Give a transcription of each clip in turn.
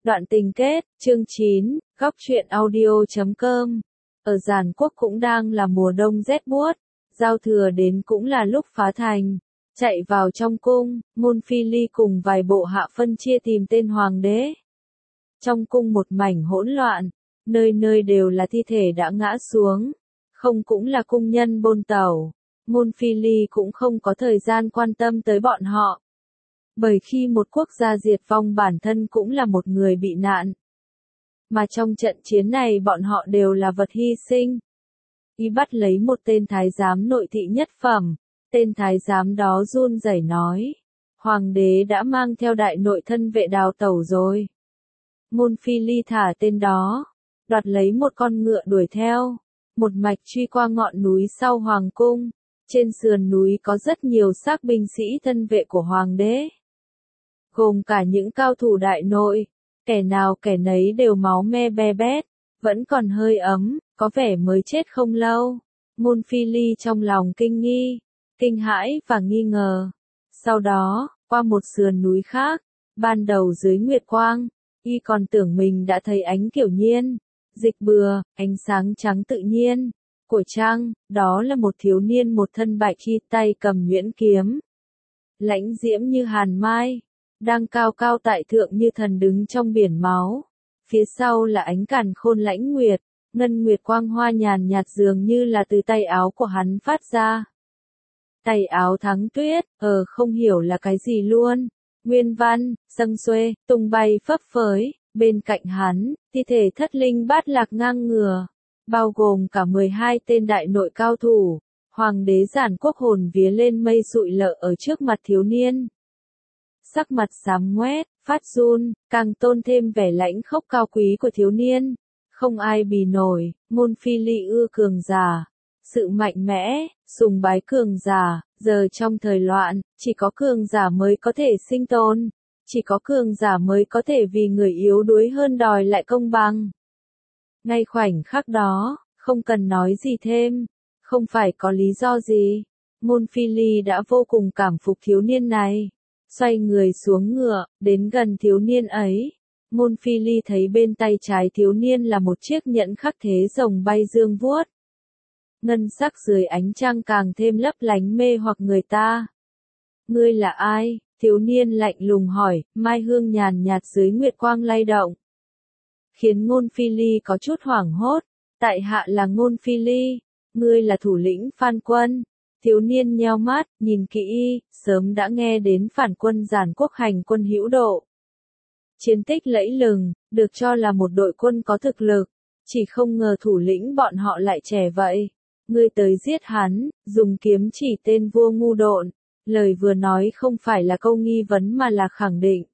Đoạn tình kết, chương 9, góc truyện audio.com. Ở Giàn Quốc cũng đang là mùa đông rét buốt, giao thừa đến cũng là lúc phá thành. Chạy vào trong cung, Môn Phi Ly cùng vài bộ hạ phân chia tìm tên hoàng đế. Trong cung một mảnh hỗn loạn, nơi nơi đều là thi thể đã ngã xuống, không cũng là cung nhân bôn tẩu. Môn Phi Ly cũng không có thời gian quan tâm tới bọn họ. Bởi khi một quốc gia diệt vong bản thân cũng là một người bị nạn. Mà trong trận chiến này bọn họ đều là vật hy sinh. Y bắt lấy một tên thái giám nội thị nhất phẩm, tên thái giám đó run rẩy nói. Hoàng đế đã mang theo đại nội thân vệ đào tẩu rồi. Môn Phi Ly thả tên đó, đoạt lấy một con ngựa đuổi theo, một mạch truy qua ngọn núi sau hoàng cung. Trên sườn núi có rất nhiều xác binh sĩ thân vệ của hoàng đế, gồm cả những cao thủ đại nội, kẻ nào kẻ nấy đều máu me be bét, vẫn còn hơi ấm, có vẻ mới chết không lâu. Môn Phi Ly trong lòng kinh nghi, kinh hãi và nghi ngờ. Sau đó, qua một sườn núi khác, ban đầu dưới nguyệt quang, y còn tưởng mình đã thấy ánh kiểu nhiên, dịch bừa, ánh sáng trắng tự nhiên của trăng. Đó là một thiếu niên một thân bạch y, tay cầm nhuyễn kiếm, lãnh diễm như hàn mai, đang cao cao tại thượng như thần đứng trong biển máu. Phía sau là ánh càn khôn lãnh nguyệt, ngân nguyệt quang hoa nhàn nhạt dường như là từ tay áo của hắn phát ra. Tay áo thắng tuyết, không hiểu là cái gì luôn. Nguyên văn, dâng xuê, tung bay phấp phới, bên cạnh hắn, thi thể thất linh bát lạc ngang ngửa, bao gồm cả 12 tên đại nội cao thủ. Hoàng đế Giản Quốc hồn vía lên mây sụi lợ ở trước mặt thiếu niên. Sắc mặt xám ngoét, phát run, càng tôn thêm vẻ lãnh khốc cao quý của thiếu niên. Không ai bì nổi. Môn Phi Ly ưa cường giả, sự mạnh mẽ, sùng bái cường giả. Giờ trong thời loạn, chỉ có cường giả mới có thể sinh tồn, chỉ có cường giả mới có thể vì người yếu đuối hơn đòi lại công bằng. Ngay khoảnh khắc đó, không cần nói gì thêm, không phải có lý do gì, Môn Phi Ly đã vô cùng cảm phục thiếu niên này. Xoay người xuống ngựa, đến gần thiếu niên ấy. Môn Phi Ly thấy bên tay trái thiếu niên là một chiếc nhẫn khắc thế rồng bay dương vuốt. Ngân sắc dưới ánh trăng càng thêm lấp lánh mê hoặc người ta. Ngươi là ai? Thiếu niên lạnh lùng hỏi, mai hương nhàn nhạt dưới nguyệt quang lay động, khiến Môn Phi Ly có chút hoảng hốt. Tại hạ là Môn Phi Ly, ngươi là thủ lĩnh Phan Quân. Thiếu niên nheo mắt, nhìn kỹ y, sớm đã nghe đến phản quân Giản Quốc hành quân hữu độ. Chiến tích lẫy lừng, được cho là một đội quân có thực lực, chỉ không ngờ thủ lĩnh bọn họ lại trẻ vậy. Ngươi tới giết hắn, dùng kiếm chỉ tên vua ngu độn. Lời vừa nói không phải là câu nghi vấn mà là khẳng định.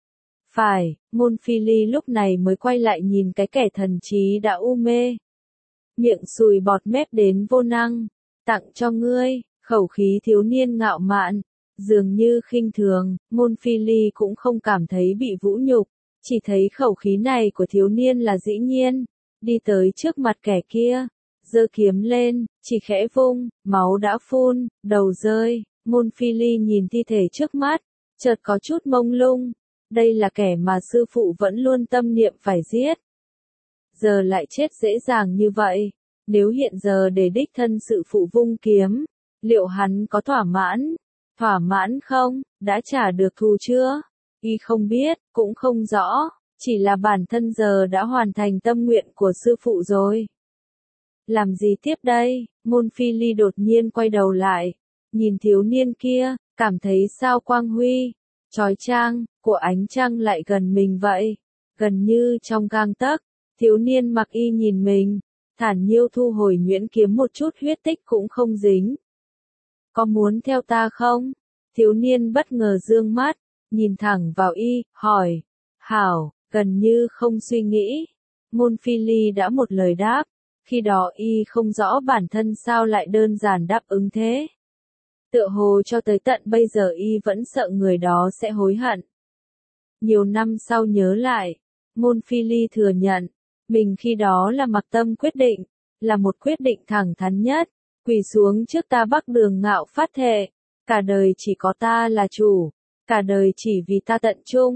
Phải, Môn Phi Ly lúc này mới quay lại nhìn cái kẻ thần trí đã u mê. Miệng sùi bọt mép đến vô năng. Tặng cho ngươi. Khẩu khí thiếu niên ngạo mạn, dường như khinh thường. Môn Phi Ly cũng không cảm thấy bị vũ nhục, chỉ thấy khẩu khí này của thiếu niên là dĩ nhiên. Đi tới trước mặt kẻ kia, giơ kiếm lên, chỉ khẽ vung, máu đã phun, đầu rơi. Môn Phi Ly nhìn thi thể trước mắt, chợt có chút mông lung. Đây là kẻ mà sư phụ vẫn luôn tâm niệm phải giết, giờ lại chết dễ dàng như vậy. Nếu hiện giờ để đích thân sự phụ vung kiếm, liệu hắn có thỏa mãn? Thỏa mãn không? Đã trả được thù chưa? Y không biết, cũng không rõ, chỉ là bản thân giờ đã hoàn thành tâm nguyện của sư phụ rồi. Làm gì tiếp đây? Môn Phi Ly đột nhiên quay đầu lại, nhìn thiếu niên kia, cảm thấy sao quang huy, chói chang, của ánh trăng lại gần mình vậy, gần như trong gang tấc. Thiếu niên mặc y nhìn mình, thản nhiêu thu hồi nhuyễn kiếm, một chút huyết tích cũng không dính. Có muốn theo ta không? Thiếu niên bất ngờ dương mắt, nhìn thẳng vào y, hỏi. Hảo, gần như không suy nghĩ. Môn Phi Ly đã một lời đáp, khi đó y không rõ bản thân sao lại đơn giản đáp ứng thế. Tựa hồ cho tới tận bây giờ y vẫn sợ người đó sẽ hối hận. Nhiều năm sau nhớ lại, Môn Phi Ly thừa nhận, mình khi đó là mặc tâm quyết định, là một quyết định thẳng thắn nhất, quỳ xuống trước ta Bắc Đường ngạo phát thệ, cả đời chỉ có ta là chủ, cả đời chỉ vì ta tận trung,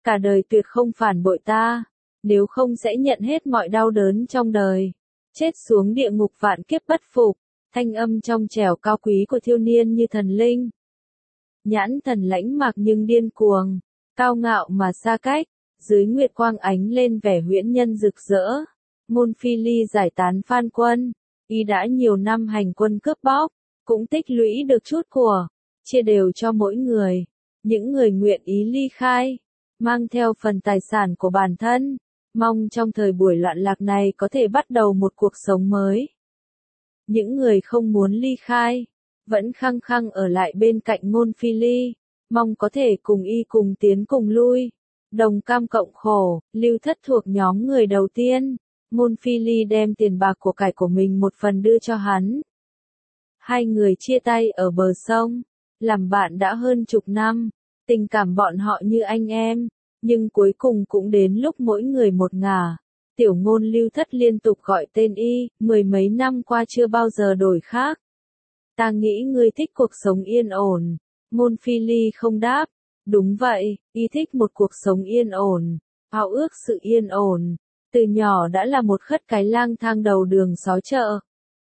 cả đời tuyệt không phản bội ta, nếu không sẽ nhận hết mọi đau đớn trong đời, chết xuống địa ngục vạn kiếp bất phục. Thanh âm trong trẻo cao quý của thiếu niên như thần linh. Nhãn thần lãnh mạc nhưng điên cuồng, cao ngạo mà xa cách, dưới nguyệt quang ánh lên vẻ huyễn nhân rực rỡ. Môn Phi Ly giải tán Phan Quân, y đã nhiều năm hành quân cướp bóc, cũng tích lũy được chút của, chia đều cho mỗi người. Những người nguyện ý ly khai, mang theo phần tài sản của bản thân, mong trong thời buổi loạn lạc này có thể bắt đầu một cuộc sống mới. Những người không muốn ly khai, vẫn khăng khăng ở lại bên cạnh Môn Phi Ly, mong có thể cùng y cùng tiến cùng lui, đồng cam cộng khổ. Lưu Thất thuộc nhóm người đầu tiên, Môn Phi Ly đem tiền bạc của cải của mình một phần đưa cho hắn. Hai người chia tay ở bờ sông, làm bạn đã hơn chục năm, tình cảm bọn họ như anh em, nhưng cuối cùng cũng đến lúc mỗi người một ngả. Tiểu Ngôn Lưu Thất liên tục gọi tên y, mười mấy năm qua chưa bao giờ đổi khác. Ta nghĩ ngươi thích cuộc sống yên ổn. Môn Phi Ly không đáp. Đúng vậy, y thích một cuộc sống yên ổn, ao ước sự yên ổn. Từ nhỏ đã là một khất cái lang thang đầu đường xó chợ.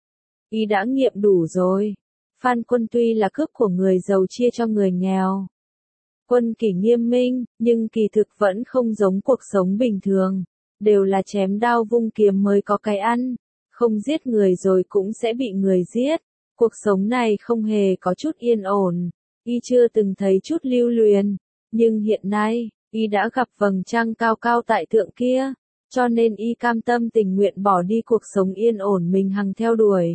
Y đã nghiệm đủ rồi. Phan Quân tuy là cướp của người giàu chia cho người nghèo. Quân kỷ nghiêm minh, nhưng kỳ thực vẫn không giống cuộc sống bình thường. Đều là chém đao vung kiếm mới có cái ăn. Không giết người rồi cũng sẽ bị người giết. Cuộc sống này không hề có chút yên ổn. Y chưa từng thấy chút lưu luyến. Nhưng hiện nay, y đã gặp vầng trăng cao cao tại thượng kia. Cho nên y cam tâm tình nguyện bỏ đi cuộc sống yên ổn mình hằng theo đuổi.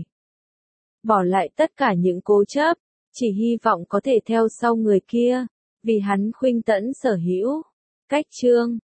Bỏ lại tất cả những cố chấp, chỉ hy vọng có thể theo sau người kia, vì hắn khuynh tẫn sở hữu. Cách chương